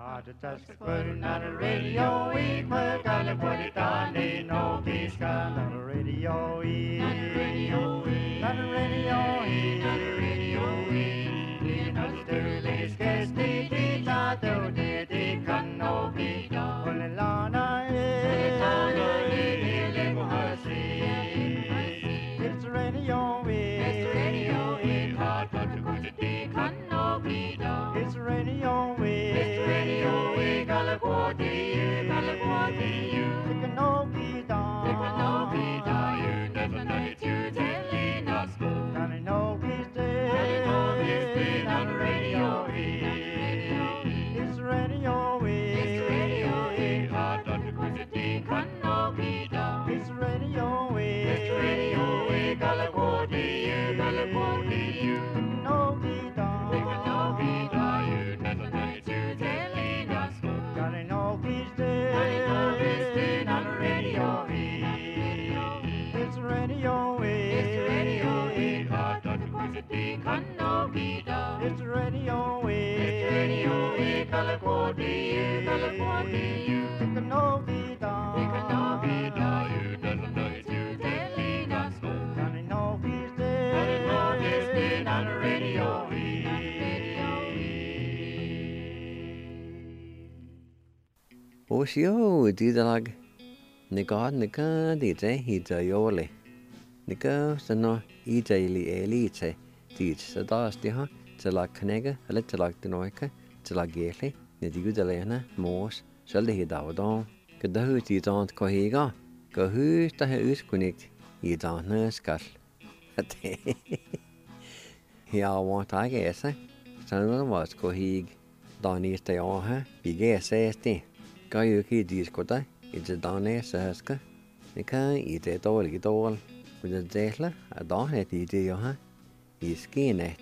Just putting on the radio, we put on the put it on, they know he's got on the radio, on the radio, on the radio, on the radio, you know the dirty scarce the tato the can no be done. When the lana is it's the radio, it's the radio, it's hard to go to the can no be done. It's the radio, it's the radio, we gotta go to you, gotta go to you. It can no be done, it can no be done. You never know it, you telling us go. Gotta know he's dead, gotta know he's dead on the radio. It's the radio, it's the radio, it's hard to go to the can no be done. It's the radio, it's the radio, we gotta go to you, gotta go to you. It can no be done, it can no be done. You never know it, you telling us go. Gotta know he's dead, gotta know he's dead on the radio. It's the radio, it's the radio, it's hard to go to the can no be done. It's the radio, it's the radio, we gotta go to you, gotta go to you. It can no be done, it can no be done. You never know it, you telling us go. Gotta know he's dead, gotta know he's dead on the radio. Osio, didalag. Nigad nika dite hita yoli. Nika sano ita ili elite. Dit sadas diha. Tala knega, ale tala dinoika. Tala gele. Nidigu dalena, mors. Shalde hidavadon. Kadahu tidant kohiga. Kahu tahe uskunigt. Idana skal. Hia want I guess. Sanan was kohig. Dani stay on her. Bige esti. Kayuki diskota. It's a dane saska. Nika eat it all, get all. With a zetla, a don at the He's skin it.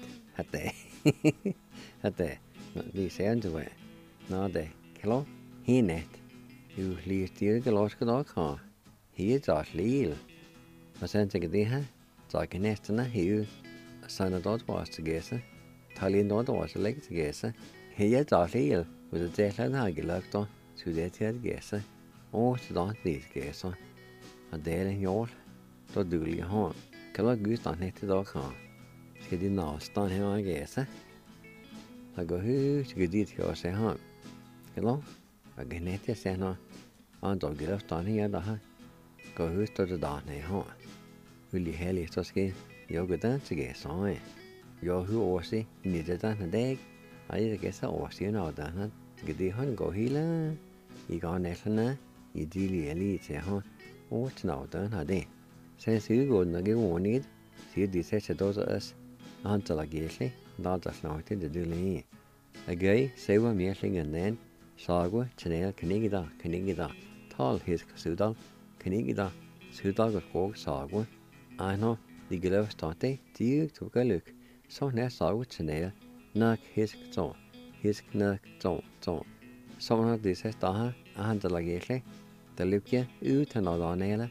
Hatte. Not these ends away. No, they. Hello? He net. You leave the Galoska dog car. He is our leal. I sent a gadiha. So I can nest in a hill. A son of dog was to guess. Talian dog was a leg to guess. He is our leal. With a zetla and hagilactor. To that here guess. Oh, to don't these guess. A dale in your. Då duger jag ha. Kalla Gud han heter då kan. Ska det nästan här gäsa. Jag går hus till dit jag säger han. Kalla. Jag går ner till sen han. Han då går efter han här då. Går hus då det där nej ha. Vill ju heligt så ska jag gå där till gäsa. Jag hur åsi ni det där dag. Aj det gäsa åsi nå där han. Det han går hela. I går nästan i dili lite ha. Och nå där hade. Sen sygår när det går ned. Ser det sätter då oss. Han tar gäsli. Då det snart det dulle. Agay sewa mjällingen den. Sagwa channel kanigida. Tal hisk sudal. Kanigida. Sudal og sagwa. Ano de gløv starte. De to galuk. Så nær sagwa channel. Nak hisk så. Hisk nak så. Så når det sætter her. Han tar gæsli. Der lykker ud til noget nede.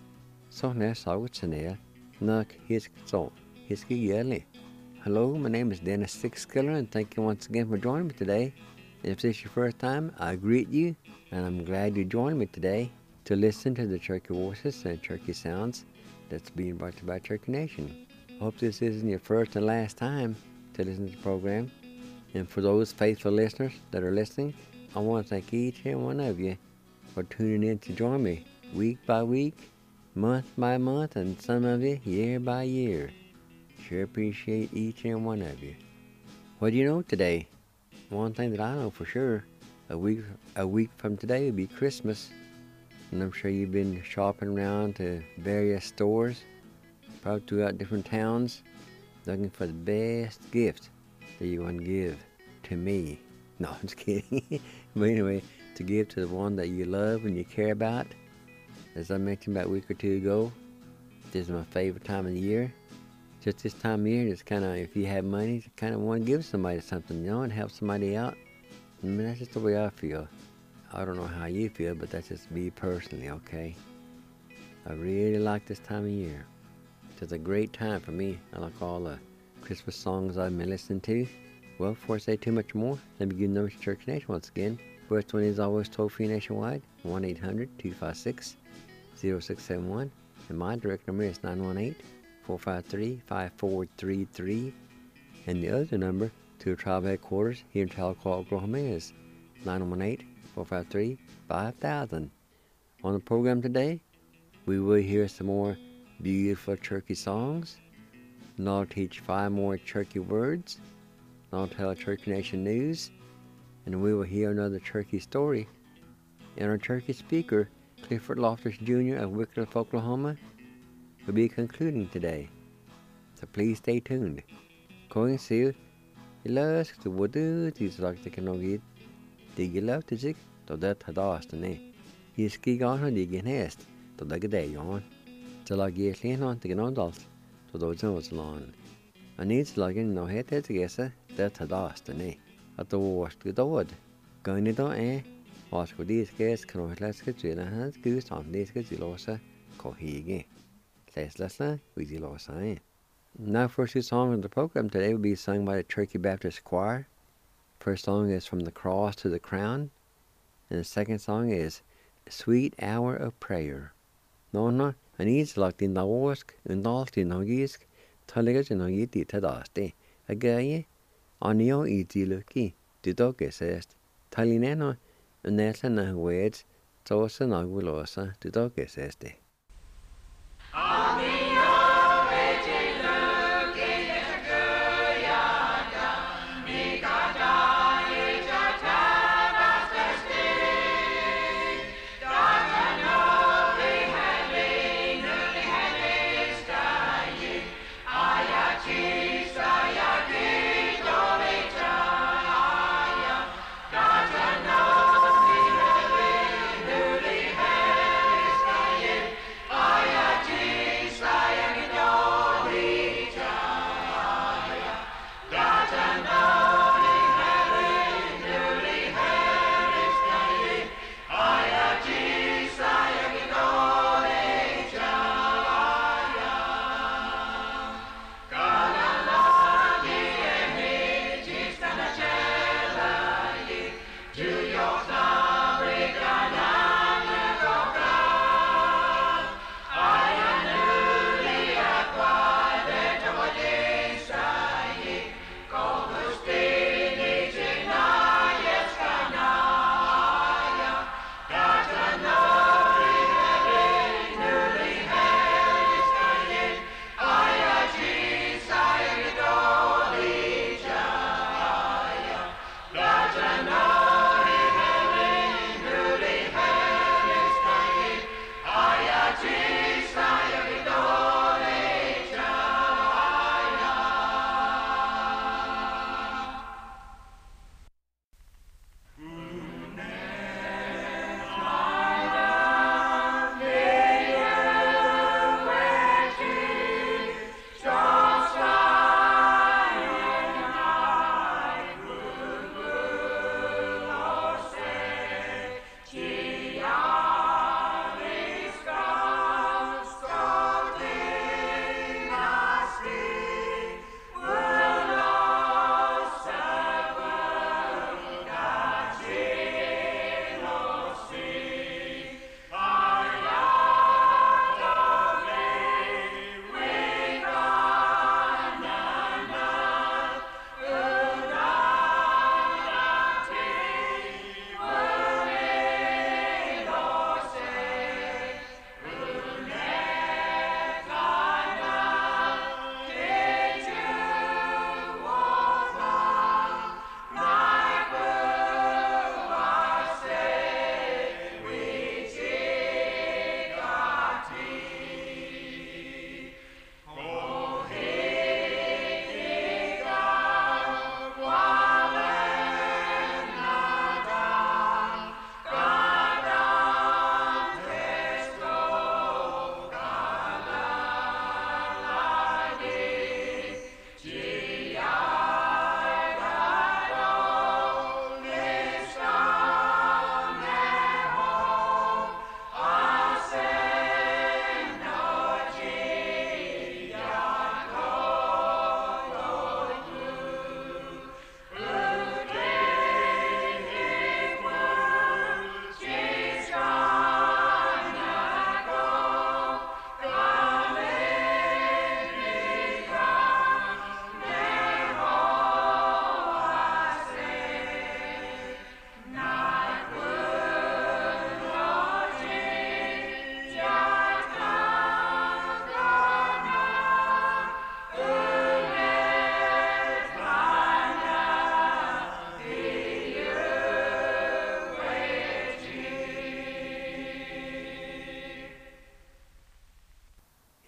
Så nær sagwa channel. Nak hisk så. Hisk gæsli. Hello, my name is Dennis Sixskiller, and thank you once again for joining me today. If this is your first time, I greet you, and I'm glad you joined me today to listen to the Cherokee voices and Cherokee sounds that's being brought to you by Cherokee Nation. I hope this isn't your first and last time to listen to the program. And for those faithful listeners that are listening, I want to thank each and one of you for tuning in to join me week by week, month by month, and some of you year by year. Sure appreciate each and one of you. What do you know today? One thing that I know for sure, a week from today will be Christmas. And I'm sure you've been shopping around to various stores, probably throughout different towns, looking for the best gift that you want to give to me. No, I'm just kidding. But anyway, to give to the one that you love and you care about. As I mentioned about a week or two ago, this is my favorite time of the year. Just this time of year, it's kind of, if you have money, you kind of want to give somebody something, and help somebody out. I mean, that's just the way I feel. I don't know how you feel, but that's just me personally, okay? I really like this time of year. It's a great time for me. I like all the Christmas songs I've been listening to. Well, before I say too much more, let me give the numbers to Church Nation once again. First one is always toll-free nationwide, 1-800-256-0671. And my direct number is 918-453-5433. And the other number to the tribe headquarters here in Tahlequah, Oklahoma is 918-453-5000. On the program today, we will hear some more beautiful Cherokee songs, and I'll teach 5 more Cherokee words, and I'll tell Cherokee Nation news, and we will hear another Cherokee story. And our Cherokee speaker, Clifford Loftus Jr. of Wycliffe, Oklahoma, will be concluding today. So please stay tuned. Going to Ilas to Wadu, these like the Kanogid, dig you love to zig, to that Hadastane. He ski on the Gin Hest, to the day on. So like yes, lean on to get on dolls, to those ones long. I need slugging no head to guess that Hadastane. At the worst to the wood. Going to do was with these guests can let's get you in a hand goose on these get you losa, Kohigi. Let's listen with you losa. Now, first 2 songs of the program today will be sung by the Cherokee Baptist Choir. First song is From the Cross to the Crown, and the second song is Sweet Hour of Prayer. No, I need like in the wask, and all the nogisk, Taligas and Nogiti Tadaste. A gay, Anio easy lucky, the dog says, Talineno, and that's enough words, so it's an agulosa, the dog says.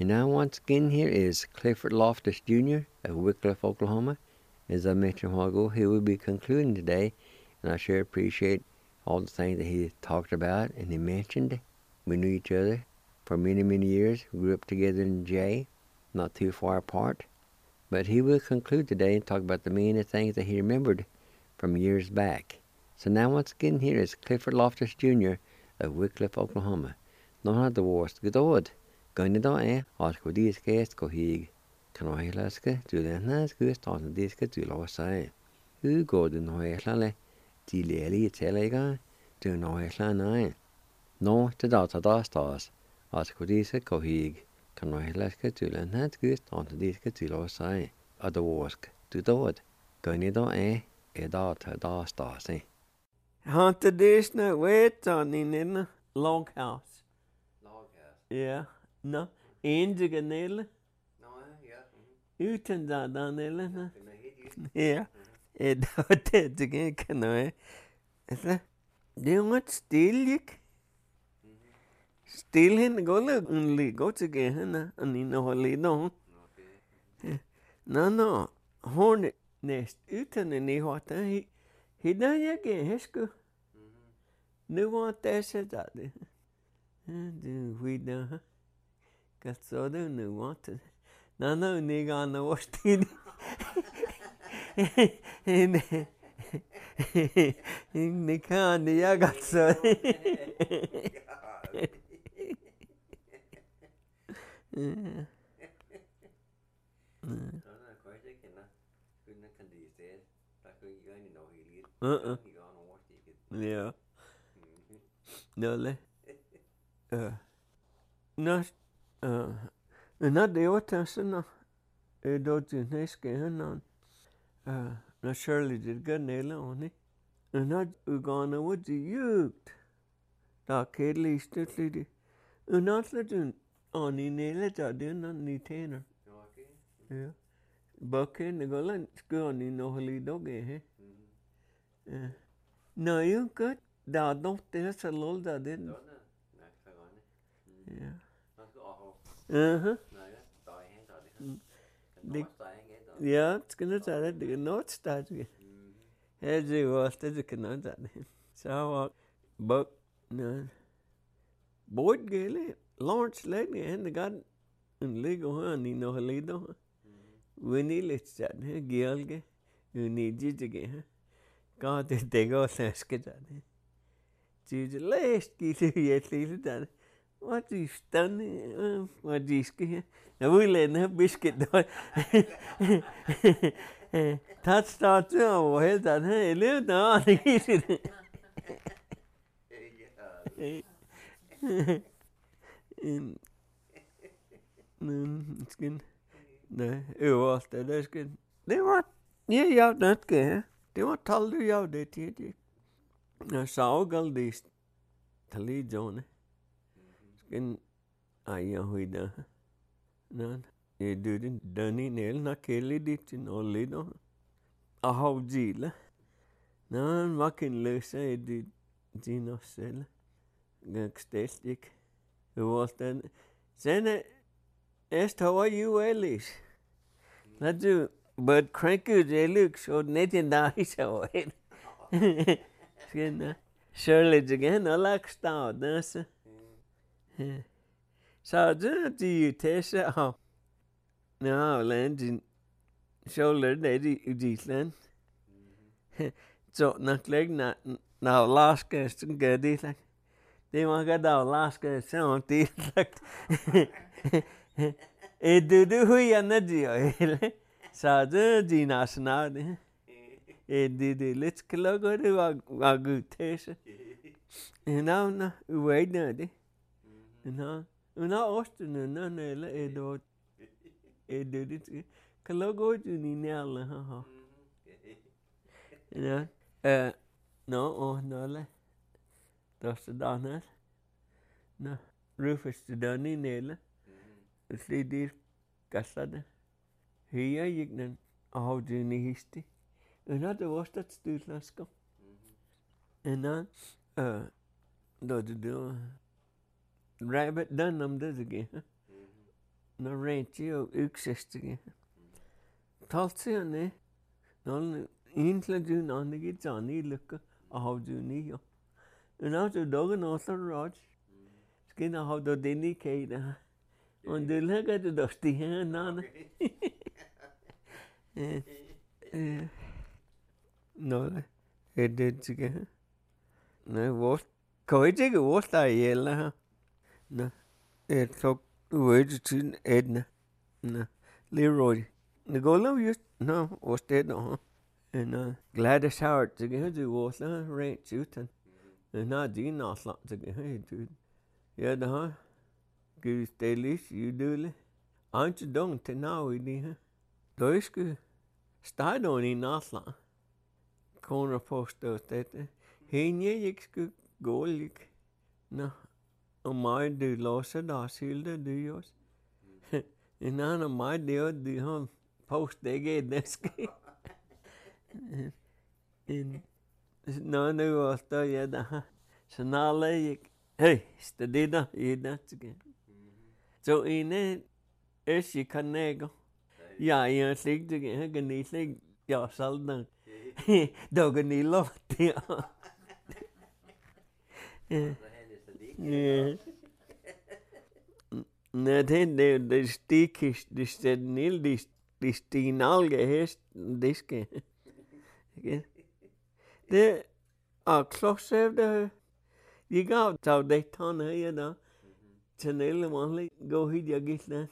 And now once again here is Clifford Loftus Jr. of Wycliffe, Oklahoma. As I mentioned a while ago, he will be concluding today, and I sure appreciate all the things that he talked about and he mentioned. We knew each other for many, many years. We grew up together in Jay, not too far apart. But he will conclude today and talk about the many things that he remembered from years back. So now once again here is Clifford Loftus Jr. of Wycliffe, Oklahoma. No the worst good old. Going to ask for these guests go hig. Can I ask to the nice good on this to lost side? Who go to no airline? Dilly telega to no airline. No to data stars. Ask for these go hig. Can I ask to the nice good on this to lost side? Other worst to the wood. Going to data stars. Haunted this no wait on in a log house. Ja, no. Enige nelle. Uten da nelle. Ja. Det det kan no. Det var stilig. Still hen golle only go to get hen and in no lido. No. Horn nest uten ni what he dan je ge hesku. Nu want det dat. Do we know? Got so do no want to. No, nigga on the worst thing. In the can, I got so. Yeah. No, not the old don't you nice game on. Not surely did good nail on it. And not gone would you that kid least it lady. And not letting on in nail it or doing on the tanner. Yeah. Bucking the golden school on in no holy dog, eh? No, you could. Da don't there's a lull that didn't. Yeah. Ja, it's gonna tell it. The note starts again. As you was, there's a cannon that. So, but no. Boyd Gale, Lawrence Lately, and the god in legal honey, no holido. Winnie, let's chat, Gilge. You need you to get her. God, they go ask it. To the last, get yet later done. What is done? What is here? Now we let her biscuit. That starts to head that hey, live now. It's good. No, it was that's good. They were, yeah, that's good. They were told you that you. Now, so girl, this Tali John. Skin, I hui da. No, you didn't dunny nail, not kelly dit in all lido. A how zeal. No, walking loose, I did Gino sell. Gagstastic. Who was then? Then asked how are you, Ellis? Not you, but cranky, they look so netting down his away. Surely again, I like star, that's so do you taste it? Oh, no, land in shoulder, lady, Udisland. So, not like that. Now, last guest and get it like they want to get our last guest on this like it do who you know, so the national. Did let's go to a good taste. And now, wait, daddy. And now, Austin, no, no, it did it. Calogo to Ninella, no, no, that's the donut. No, Rufus the Dunny Nail. The lady Cassada. Here you can how do you history. Another was that still last go. And then, the rabbit done them this again. na ranchi og yksestyge. Taltsi ane. Non intla dun anigi Johnny lukka how do ni. En out of dog and also Raj. Skin how do dini kaida. On the leg at the dusty hand nana. No, it did again. No, what? Koitig what I yell. No, it took words to Edna. No, Leroy. The goal used no was dead on. And Gladys Howard to get the water, ranch shooting. And not Dean not lot to get hey, dude. Yeah, the huh? Good daily, you do. Aren't you done to now, we need. Those good. Start on in Nasla. Corner post of that. He knew you go lick. No, on my do loss of us, Hilda do yours. And none of my dear the home post they get this game. And none of us tell you that. So now like, hey, study that, you that's again. So in it, is she can nego. Ja, jag släckte ni släck jag saldan. Då ni lovat ja. Nej, det stickis, det stednil, det stinalge häst, diske. Det klossar det. Jag gav av det tan här då. Chanel manlig gå hit jag gissla.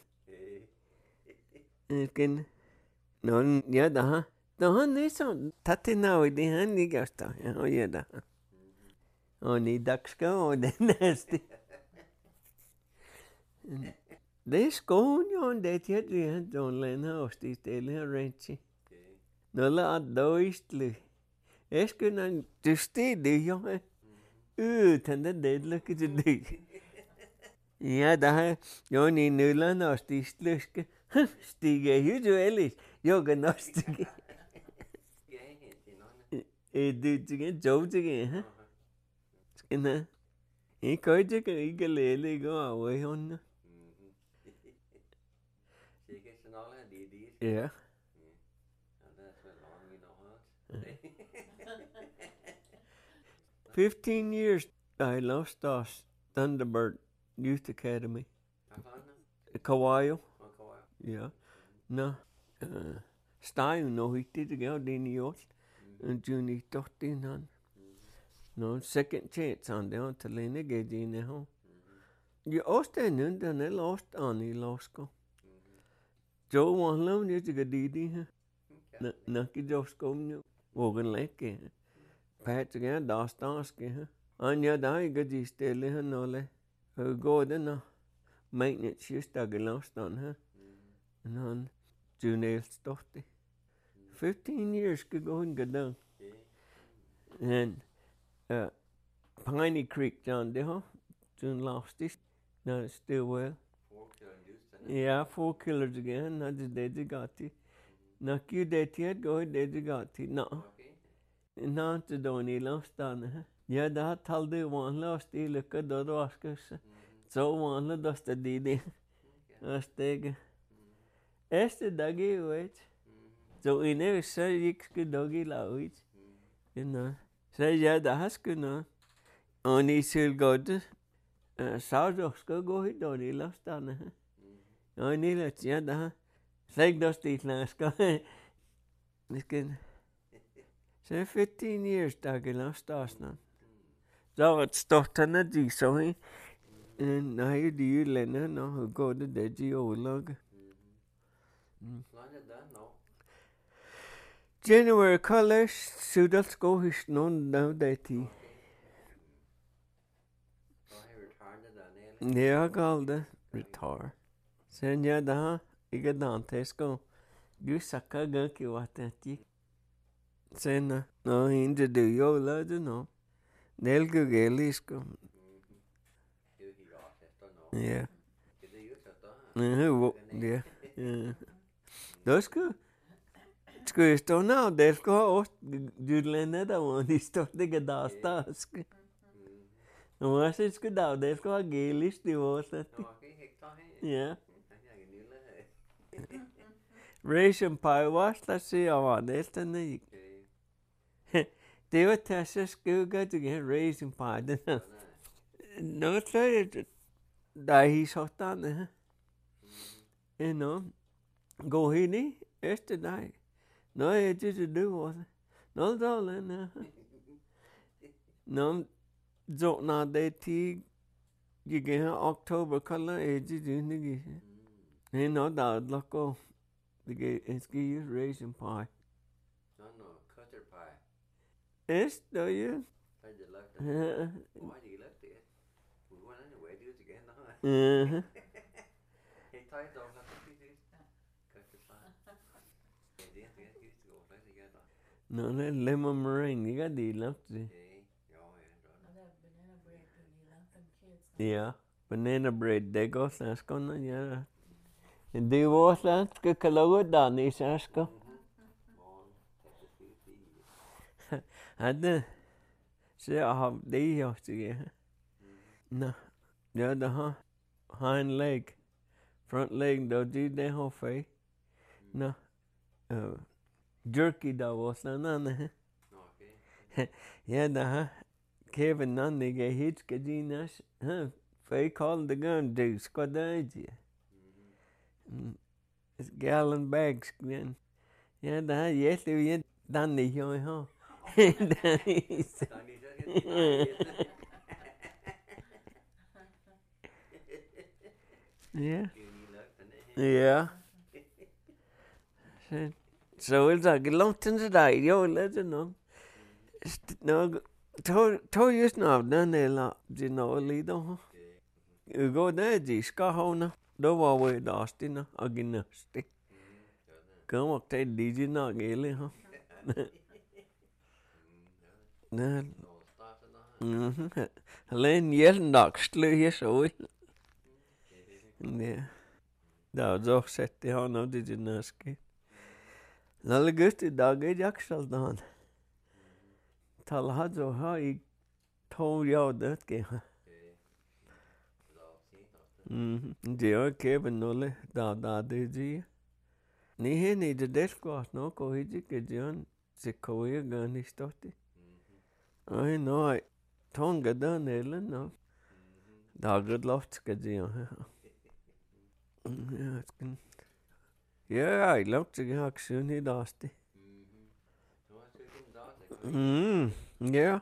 Kan non ja da. Da ni så tatina det han ni gasta. Ja ja da. Och ni daxka och det nästa. Det skon ju det heter vi John Lenhouse det ställer ranchi. Nolla doistli. Eskunan justi det ju. Utan det lucka det. Ja da. Jo ni nulla nästa sluske. Stiger usuellis yoga nostige. Det igen joke ha. Skinna. Koite ikke lele gå away hon. Ja. 15 years I lost us Thunderbird Youth Academy. Kawaio. Ja. No. Stein no hitti det gav det i år. En juni 13 han. No second chance on det til lene gade i ho. Jeg også nu den er lost on i losko. Joe var lov det til gade her. Nok i Joe skom vågen lække. Pat igen dastaske her. Anja der i gade stille her nolle. Gå den og maintenance just der lost on her. And on June stopped. 15 years ago in Gadang. And Piney Creek down there, June lost it. Now it's still well. 4 killers. Yeah, 4 killers again. Now the dead got it. Now you dead yet, go dead got it. No. Now to Donny lost on. Yeah, that told the one lost the look at the Oscars. So one lost the did. That's the Este dagi wait. So in every say you could doggy la wait. You know. Say yeah the haskuna. Only still got South of go hit on the last time. Only let's yeah the say dust eat last guy. This can say 15 years dagi last us now. So it's stopped on the G so he and now you do you Lena no go to the G log. January college students go his known now that he. Yeah, called the retire. Sen ya daha iga dantesko. Gusaka ganki watati. Sen no hinja do yo la do no. Nelgu gelisko. Yeah. Yeah. That's good. Skulle stå nå, det skal ha åt dudlene da, og de står det gadasta. Og hva skal da, det skal ha gelis, det var slett. Ja. Raisin pie was the sea on it and the they were Tessa school got to get raisin pie. No, try it. Die he's hot on there. You know, go hini, este die. No, it did do was it. No, darling. No, don't not they tea. You get October color age, you know, that look off. The gate is give you raisin pie. No, cutter pie. Yes, do you? I just left it. Why do you left it? We went anyway, do it again, huh? He tied off like a piece. Cutter pie. Yeah, they used to go like together. No, that lemon meringue, you got the left. Yeah, banana bread, they go, that's gonna, yeah. And do you want that? Good color, Danny, Sasko. And see, I have the off to get. No, the other hind leg, front leg, though, did they have face? No, jerky, that was none. Yeah, the Kevin, none, they get hits, Kajinas, Fay called the gun, juice, got the idea. It's gallon bags, man. Yeah, the yes, we done the young, huh? Yeah. Yeah. So it's like a long time today, yo, let you know. No, told you now, done a lot, you know, Lido. You go there, Giscahona. Đó vào quê đó tí nó ở cái nước tí cứ một tay đi chứ nó ghê lên không nè lên nhớ nọc slư hết rồi nè đó rồi sẽ thì họ nói đi chứ nó ski nó là cái gì đó cái giác sao đó thằng họ rồi họ ý thâu nhau đó kìa Giờ Kevin nói là đã đi gì ní hết ní để đẹp quá nó có gì cái chuyện sẽ có gì gần ní tốt đi ai nói thong cái đó này là nó đã good luck cái gì yeah I love to get soon he does đi yeah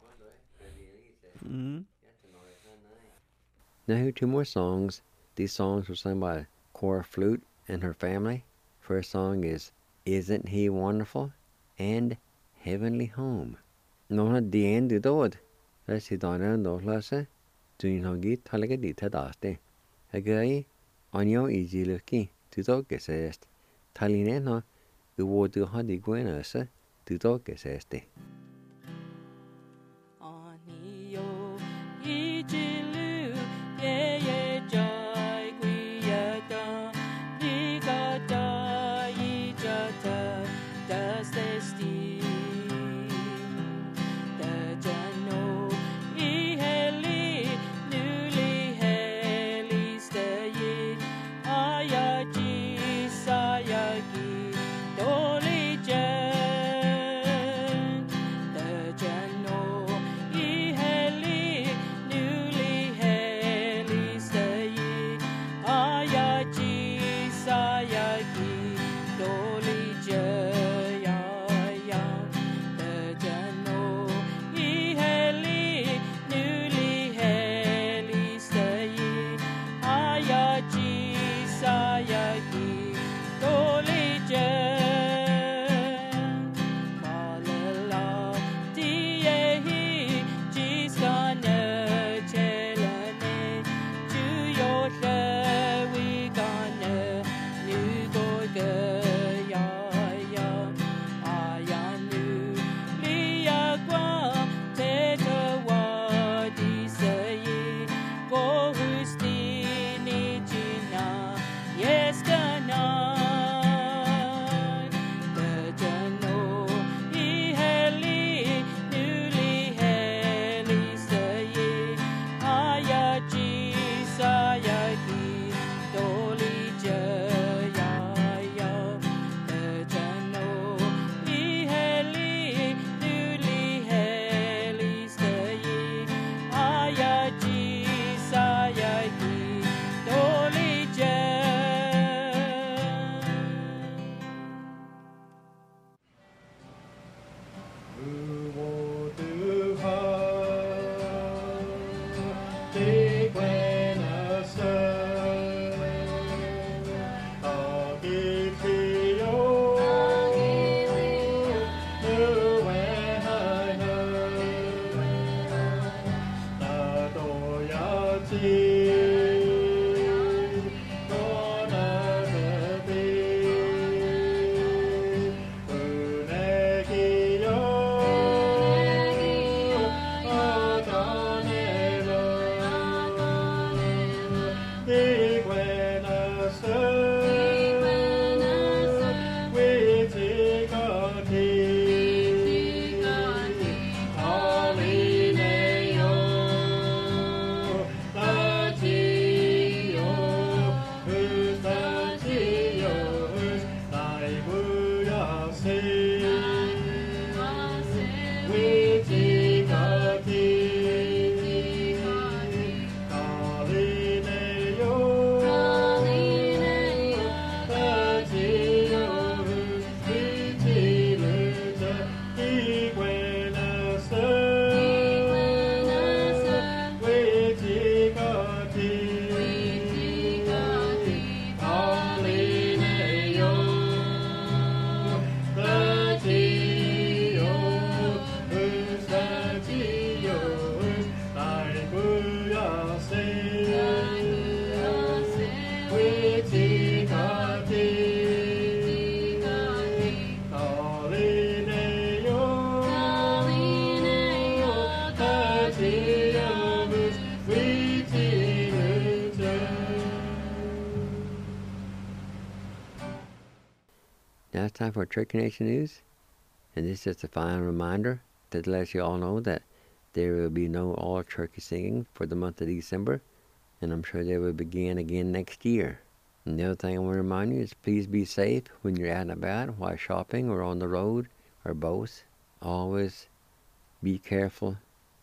Now here are two more songs. These songs were sung by Cora Flute and her family. First song is Isn't He Wonderful? And Heavenly Home. Nó là the end of it. Let's see down there and those last. Do you know get talaga di tadaste. Again, on your easy lucky to talk says. Taline no, the word to hadi guenas to talk says. Newly Now it's time for Turkey Nation News, and this is just a final reminder to let you all know that there will be no all turkey singing for the month of December, and I'm sure they will begin again next year. And the other thing I want to remind you is please be safe when you're out and about, while shopping or on the road, or both. Always be careful.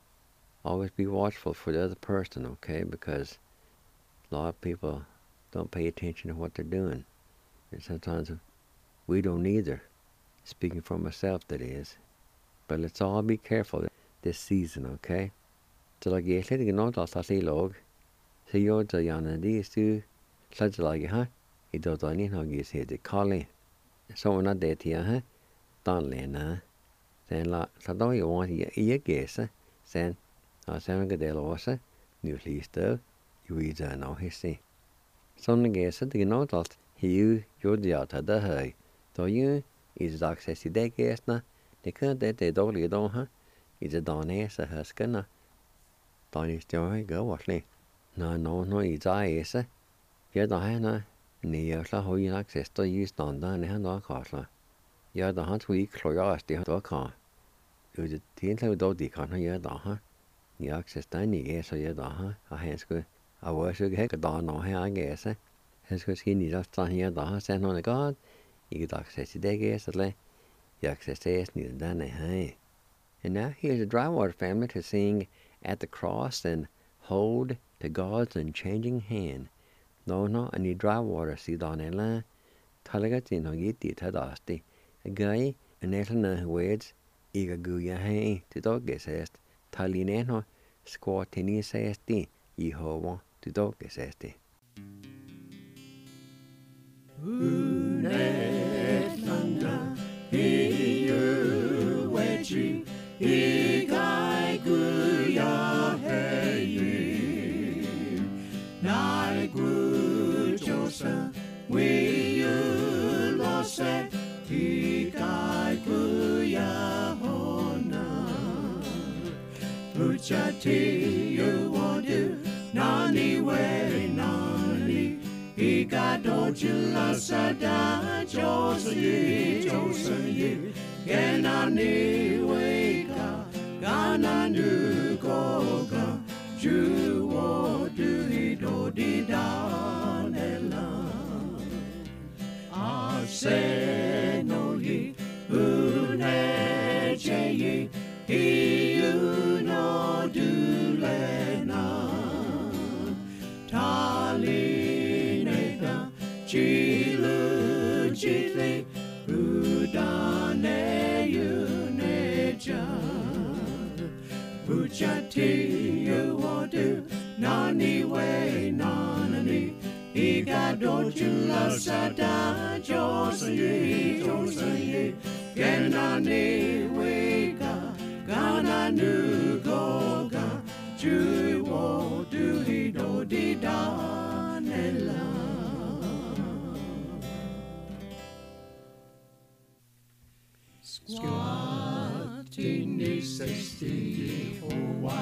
Always be watchful for the other person, okay? Because a lot of people don't pay attention to what they're doing. And sometimes we don't either. Speaking for myself, that is. But let's all be careful this season, okay? So like you said, you know, that's a log. So you're the young these two. Such like, huh? It does only how you say the calling. So we're not dead here, huh? Don't learn, huh? Then, like, so don't you want to eat guess, then, I said, get the loss, new least though, you either know his see. Some guess, you know, that you're the other, the hay. So you is access to that guess, na? They can't that they don't lead on, huh? Is a don ass a huskin, don't you still go what me? No, it's eyes, you're the hannah, near how you access to use don down the hand or costler. You're the hunt week, curiosity to a car. You the teen to do the con, you're the huh? You access tiny guess, so you're the huh? A hand's good. I was a heck a don no hair, I guess, Has good skinny just on here, the huh? Send on the god. You get access to that guess, you access to it, neither done a hey. And now here's the Drywater family to sing At the Cross and Hold to God's Unchanging Hand. No, I need Drywater, see down a line. Talagat in Hogiti Tadasti. A guy, and Ethelna words, Ega Guya Hay, to dog guessest. Talineno, squatini sesti, Yehovah, to dog guessesti. Unetlanda, hiu wechi, igai guya heyi. Nai gu josa, we you lose, igai guya hona. Uchati you want you, nani way nani. Iga dojula sada Josen ye Genani weka Gana nu goga Juwo du do di danela Ase no ye Uneche ye Iu no du lena Tali Chilu chitli udane yuneja Uchati you wadu nani way nani Iga dojula sada Josen ye Genani wega Gana nu goga Juwo du do di danela Squatini sesti hoa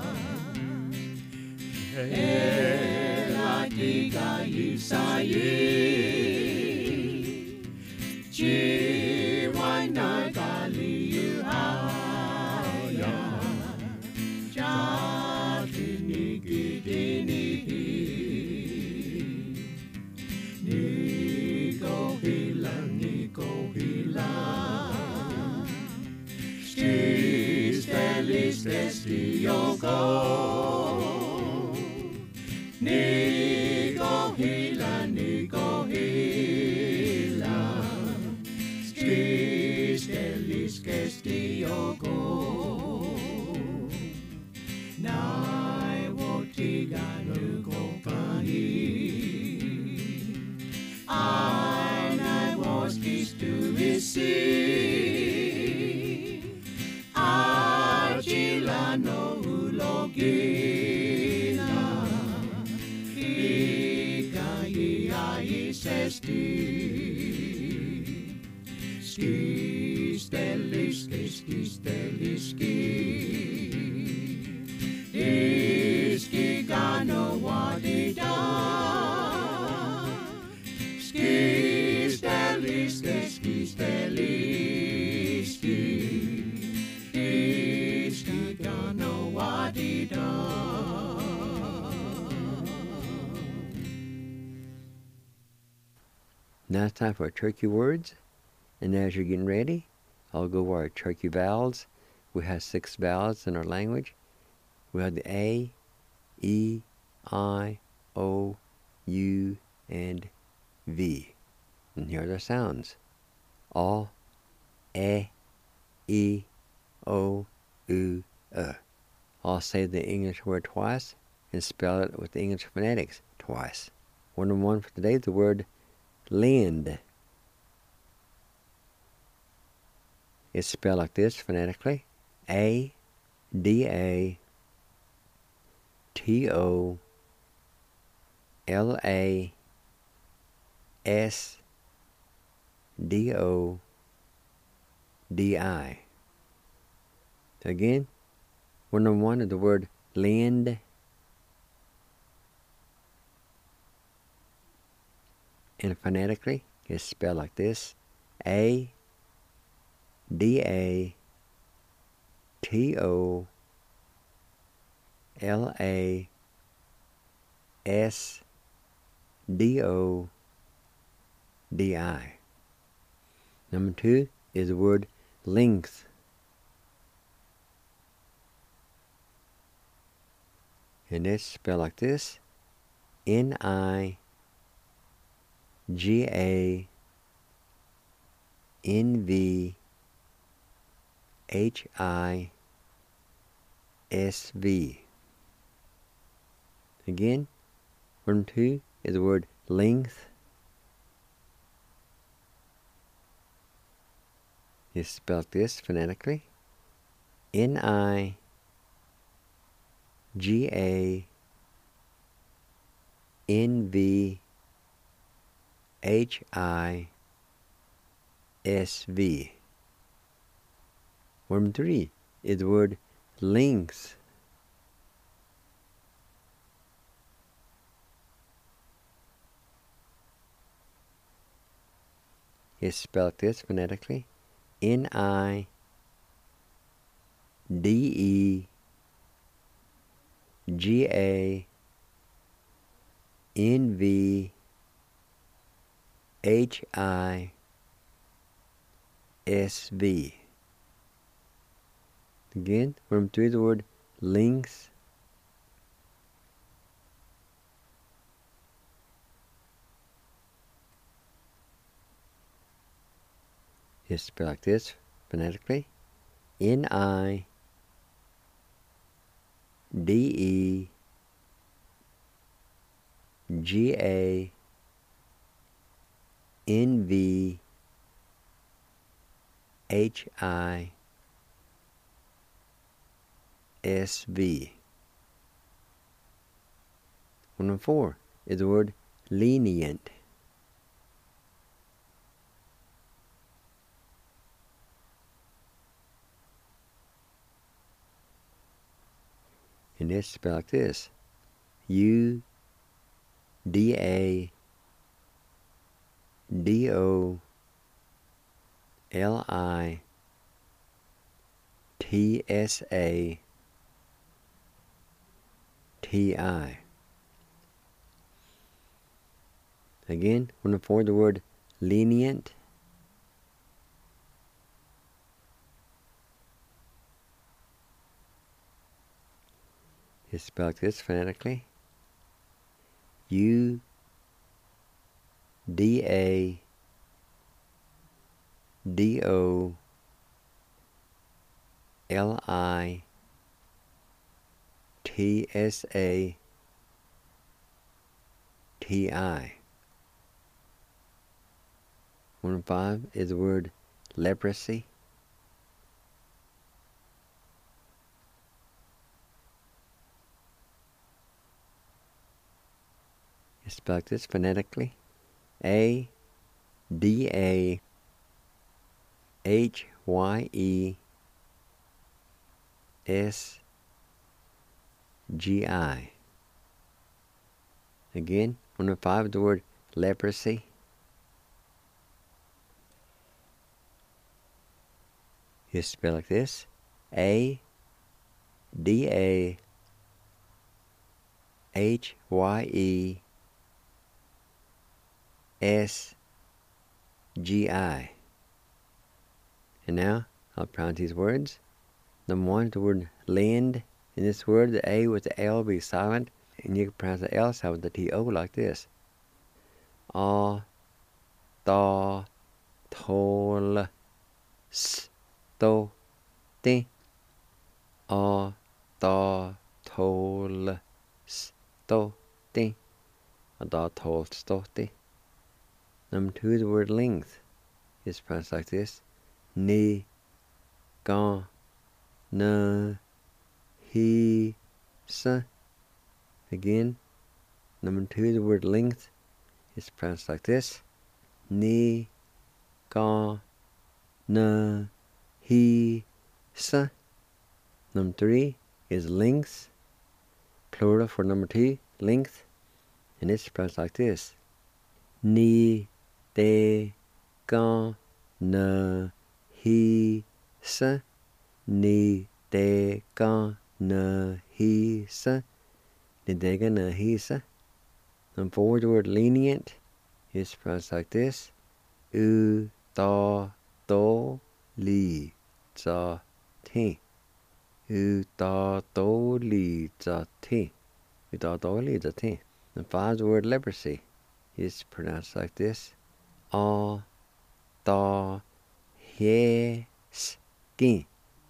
Ela diga isayi Jiwai gali yu haya Jatini gidini Niko hila Stesti yoko Nigo hila Stesti no ulogina. Ika ia isesti. Ski, steli, ski, ski, steli, ski. Iski gano wadida. Ski, steli, ski, ski, steli, ski. Iski gano wadida. Now it's time for our turkey words. And as you're getting ready, I'll go over our turkey vowels. We have 6 vowels in our language. We have the A, E, I, O, U, and V. And here are the sounds. A, E, O, U, I'll say the English word twice and spell it with the English phonetics twice. 1 for today, the word lend. It's spelled like this phonetically. A-D-A-T-O-L-A-S-D-O-D-I. Again, 1 is the word lend. And phonetically, it's spelled like this. A-D-A-T-O-L-A-S-D-O-D-I. Number 2 is the word length. And it's spelled like this. N-I-G-A-N-V-H-I-S-V. Again, 2 is the word length. It's spelled this phonetically. N-I-G-A-N-V-H-I-S-V. 3 is the word length. It's spelled this phonetically. N-I-D-E-G-A-N-V-H-I-S-V. Again, 3 is the word length. It's spelled like this phonetically. N-I-D-E-G-A-N-V-H-I-S-V. 4 is the word lenient. And it's spelled like this. U-D-A-D-O-L-I-T-S-A-T-I. Again, 4 the word lenient. It's spelled like this phonetically. U-D-A-D-O-L-I-T-S-A-T-I. 5 is the word leprosy. It's spelled this phonetically. A-D-A-H-Y-E-S-G-I. Again, number 5, the word leprosy. It's spelled like this. A-D-A-H-Y-E-S-G-I. And now, I'll pronounce these words. Number 1, the word land. In this word, the A with the L will be silent, and you can pronounce the L sound with the T-O like this. A-ta-tol-s-to-ti. A-ta-tol-s-to-ti. A-ta-tol-s-to-ti. Number 2, the word length is pronounced like this. Ni-ga-na-hi-sa. Again, number 2, the word length is pronounced like this. Ni-ga-na-hi-sa. Number 3 is length, plural for number 2, length, and it's pronounced like this. Ni-de-ga-na-hi-sa. Ni-de-ga-na-hi-sa. Ni-de-ga-na-hi-sa. Number 4, the word lenient is pronounced like this. U-ta-to-li-za-ti. U-ta-to-li-za-ti. U-ta-to-li-za-ti. Number 5, the word leprosy is pronounced like this. A-ta-he-ski.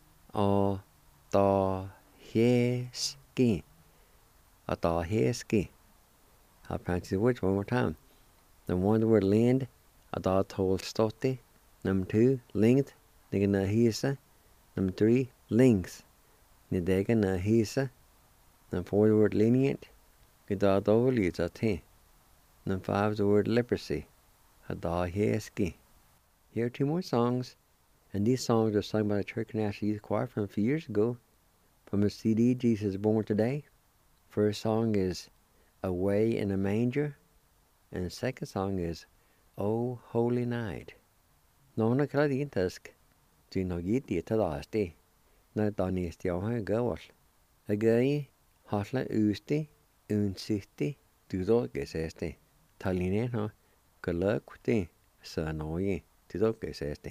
A-ta-he-ski. A-ta-he-ski. I'll pronounce the words one more time. Number 1, the word land. A-ta-tol-s-to-ti. Number 2, length. Ni-ga-na-hi-sa. Number 3, length. Ni-de-ga-na-hi-sa. Number 4, the word lenient. U-ta-to-li-za-ti. Number 5, the word leprosy. A-ta-he-ski. Here are 2 more songs, and these songs are sung by the Church National Youth Choir from a few years ago, from the CD Jesus is Born Today. First song is Away in a Manger, and the second song is O Holy Night. Nona Kradin Tusk, do no giti to lasti, na Donny Stioha Gawal. Again, Hotla Usti, Unsisti, Tudo Gesesti, Talineno, Galakti, Sanoye, Tudo Gesesti.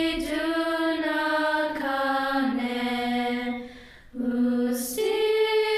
Usti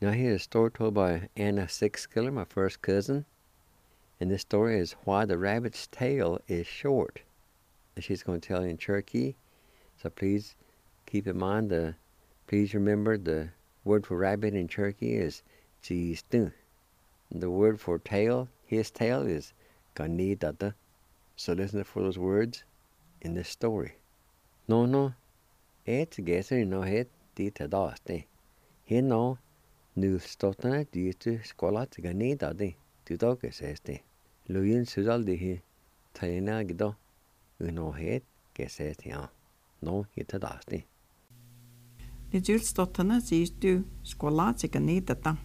Now here's a story told by Anna Sixkiller, my first cousin. And this story is Why the Rabbit's Tail is Short. And she's going to tell you in Cherokee. So please keep in mind, please remember the word for rabbit in Cherokee is Jistu. The word for tail, his tail, is Ganidata. So listen for those words in this story. No, it's guesser no het dit daste. He no nu stotna ditu skolat Ganidadi. Du dog says de. Luyin sudal de he taina gido. Uno het says ja. No hit daste. Ni julstotna zistu skolat Ganidata.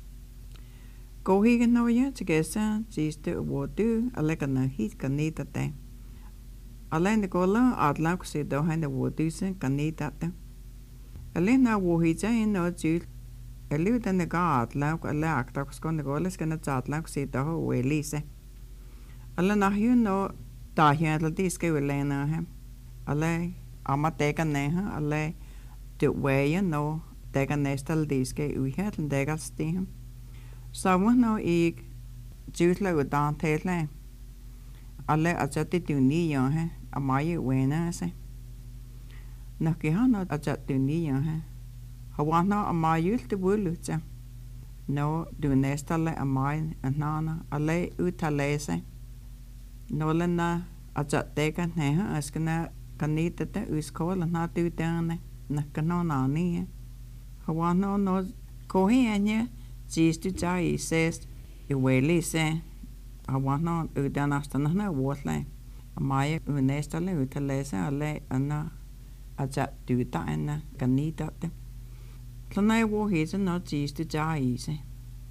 Go higen no ya to gesa zistu wodu alegana hit Ganidate. Alleen de gola adlauk se do hen de wodu sen Ganidate. Alleen na wo hija in no jul. Elu den de ga adlauk alle aktak skon de goles kan het adlauk se do ho elise. Alle na hu no da hier de diske welena hem. Alle amatega neha alle de way no dega nestal diske u het dega stem. Samen nou ik juutla udan tele. Alle ajati dunia है अमाये vena से न किहा न ajat dunia है हवाना अमायुल ते बुलुचा no dunestale amai anana alle utale se no lena ajat teka neha askana kanita te uskola na tutane na kanona ni hawano no kohi anya jistu jai says iweli se hawano udanastana na wotle amaya unestale utale se alle anna ajat tuta anna kanita te Tlana wo hisa no jistu jai se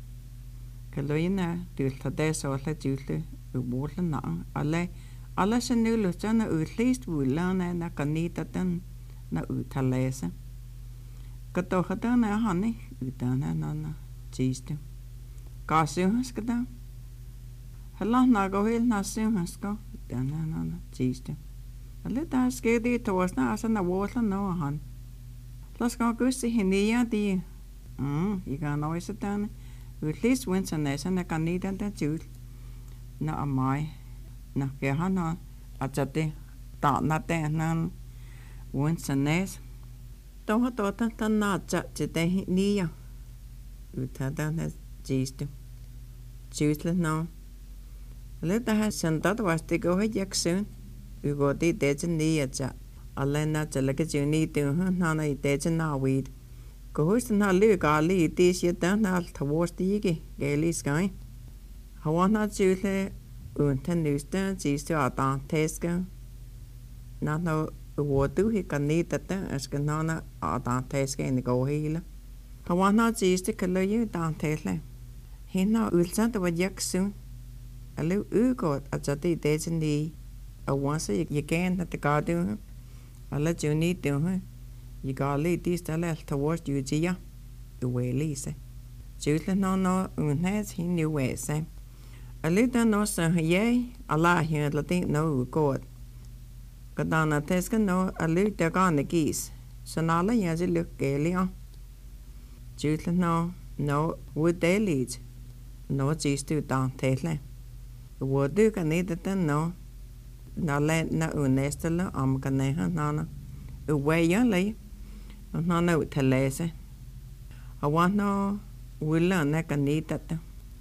Kaloina dulta de sola julte ubola na alle se nulu jana utlist wulana na kanita ten na utalese Katohata na hani utana na jistu Kasuhas kada Hala na gohil na suhas ko utana na jistu Alle ta skedi toasna asa na wola no han Las go gusti hinia di I ga no is dan Utlis winter nesa na kanida da jul na amai na ke hana ajate ta na te nan winter nes to ta na ja te nia utada na jistu jusle no leta ha sentado vaste go jaksun ugoti de nia ja Alena jalaka juni tu nana ite na weed. Gohus na luga li this yet na towards the yigi, gaily sky. Hawana jule unten nusta jis to atan teska. Not no wodu he can need that as canana atan teska in the go healer. Hawana jis to kaloyu dan tesle. He na ulsant of a yak soon. A little ugot at the dejini. A once you can at the garden. Alla juni tu you got lead this tale towards you jia the way lise jutle no unhes he knew way say a little no so ye Allah here latin no god kadana teska no a little gone geese so nala yazi look galia jutle no would they lead no jis to down tele would do can need it no na le na unestele am kaneha nana uweya le nana utelese awana willa na kanita ta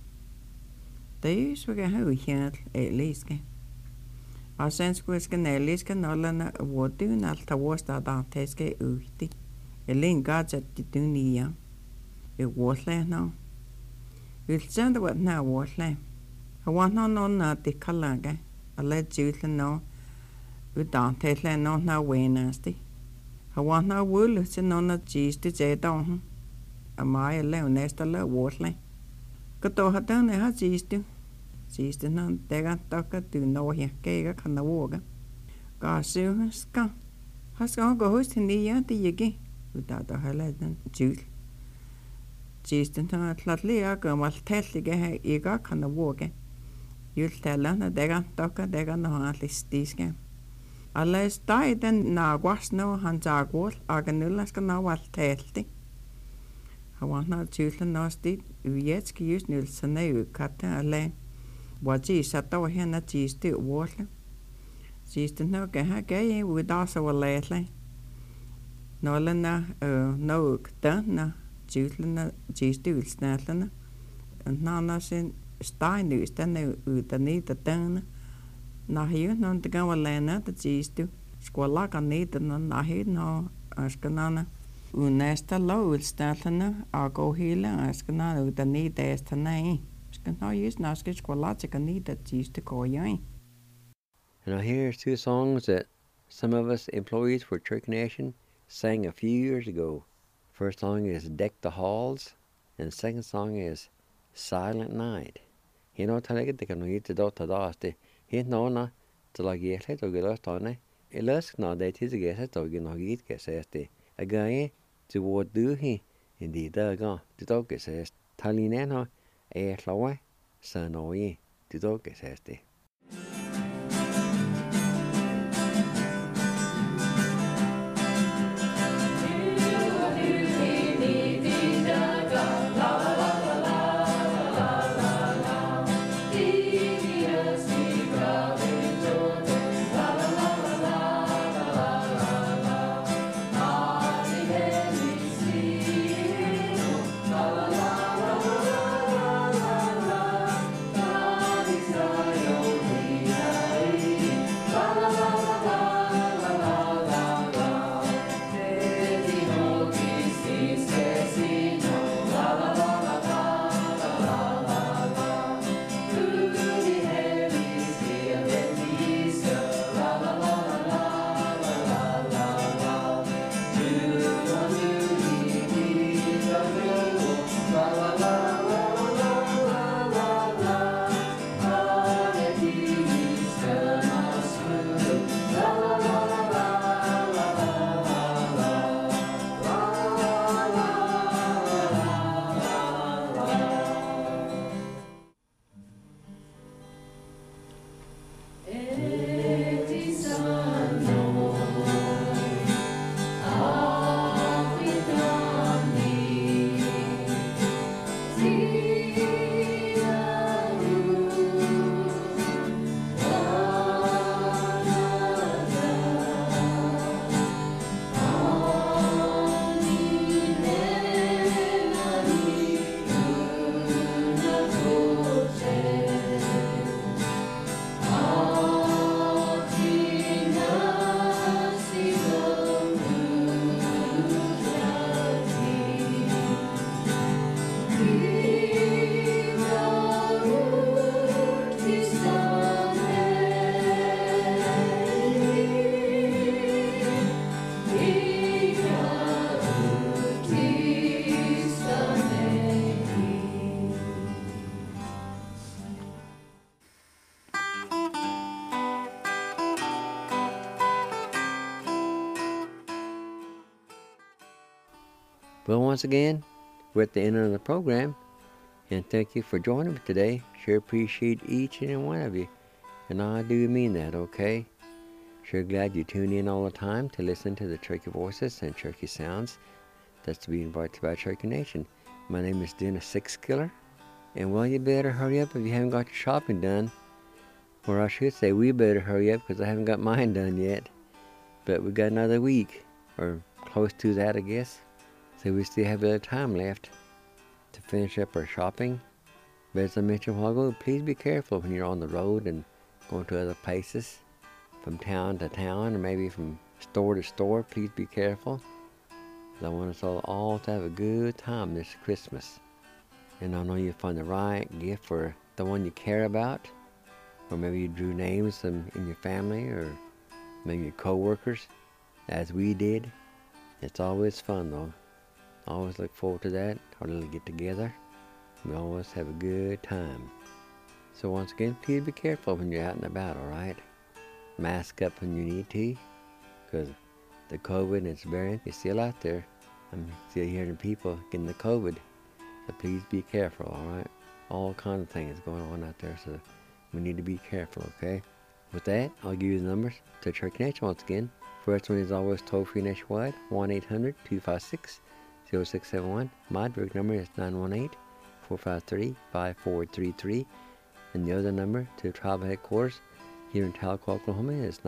deis we ga hu hier eliske asens kuske na eliske nala na wodu na ta wosta da teske uti elin gaja titunia wosle no ulsand wat na wosle awana no na tikalaga Alle jutle no udan tesle no na wenasti. Hawana wul se no na jis de jedon. Amaya le honesta le wotle. Kato hatan ha jis de. Jis de nan dega taka tu no ya kega kana woga. Ka su ska. Haska go host ni ya de yegi. Udada hala dan jul. Jis de na tlatli ya ga mal teslige ha ega kana woga. Jultella dega toka dega no listiske. Alla staiden na guas no han jagol aganulas kana wal telti. Hawana Julan Nosti, Uyetski use Nil Saneu, Kata Ale. Waji Satawa Hena cheese to water. She's the no gay with also a lately. Nolana, no, dana, Julan, cheese to Snatlana, and Nana sin Stein is then with the need the dana. Now here, none to go a lana, the cheese to. Squalak a need and I hear no, Askanana. Unesta low will Snatlana, I'll go healing, Askanana with the need as to name. No use Naskish Qualatica need that cheese to call you. And here's two songs that some of us employees for Cherokee Nation sang a few years ago. First song is Deck the Halls, and the second song is Silent Night. You know, tell you the can eat the daughter dusty. He no na to like get it or get lost on it. It lusk now that is a guess it or get no eat gets asty. A guy to what do he? Indeed, the dog gets asked. Talinano. Lawa sa noi ti do que sesti. Well, once again, we're at the end of the program, and thank you for joining me today. Sure appreciate each and every one of you, and I do mean that, okay? Sure glad you tune in all the time to listen to the Cherokee Voices and Cherokee Sounds that's being brought to you by Cherokee Nation. My name is Dennis Sixkiller, and well, you better hurry up if you haven't got your shopping done. Or I should say we better hurry up because I haven't got mine done yet. But we got another week, or close to that, I guess. So we still have a little time left to finish up our shopping. But as I mentioned a while ago, please be careful when you're on the road and going to other places, from town to town, or maybe from store to store. Please be careful. I want us all to have a good time this Christmas. And I know you'll find the right gift for the one you care about. Or maybe you drew names in your family, or maybe your co-workers, as we did. It's always fun, though. I always look forward to that, our little get-together. We always have a good time. So once again, please be careful when you're out and about, all right? Mask up when you need to, because the COVID and its variant is still out there. I'm still hearing people getting the COVID. So please be careful, all right? All kinds of things going on out there, so we need to be careful, okay? With that, I'll give you the numbers to Cherokee Nation once again. First one is always toll-free nationwide, 1-800-256 0671. My direct number is 918-453-5433. And the other number to travel headquarters here in Talcott, Oklahoma is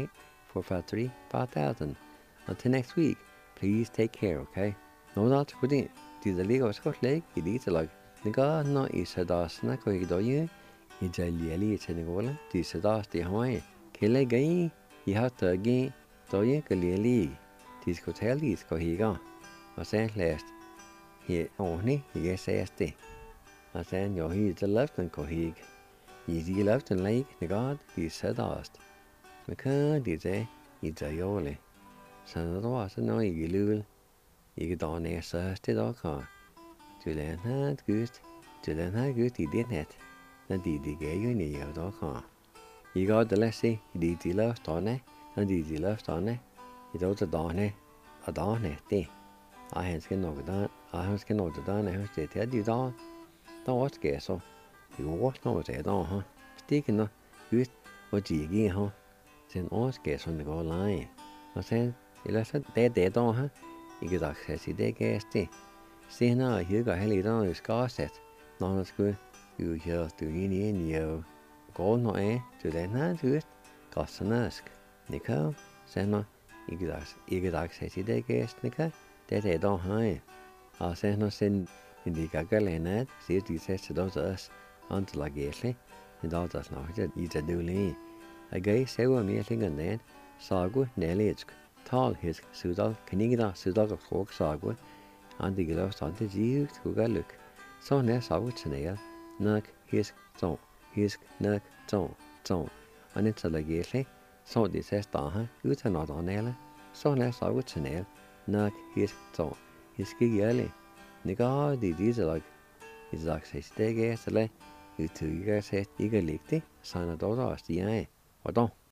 918-453-5000. Until next week, please take care, okay? No, that's good. The legal Scott Lake, it is like the God no is a dasna going to you. It's a lily, it's a Nicola, this is das the Hawaii. Kill a gay, you have to again, do you a lily? This could tell these go he go. I said last, he only, yes, ST. I said, yo, he's the left and cohig. Easy left and like the God, this said dast. Because it's a yoli. So that was a no igilul. You get on a thirsty dog car. To learn how good, he did it. And did the gay you need your dog car. You got the lessy, did the left on it, and did the left on it. It was a donny, day. I have skin over that, I have skin over the I have said, Teddy dog. Don't watch gay so. You walk no say, don't, huh? Sticking up, good, or jiggy, huh? Send all gas on the goal line. I said, you left it dead on, huh? You get access to the gas, see now, you got hell on your scar set. No, that's good. You hear to in you. Go no, to the night to it. Cost an ask. Nickel, send no, you get access to the gas, nickel. That they don't hide. I'll send no send in the gaggle see the says to those us until I guess, and all that's not it's a dooley. A gay several meeting and then sagu nellisk. Tall his Sudal, Canigda, Sudal of Hawk Sagwood, and the gloves on the Jews who got look. So near Sagwood Snail, Nug, his zone, his nug, zone, and it's a legally, so this says Daha, you are not on Ella, so near Sagwood Snail, Nug, his zone, his giggy. Nigga, the diesel like his access, they guess, you two guys said, you get licked, son of daughter, the eye, or don't.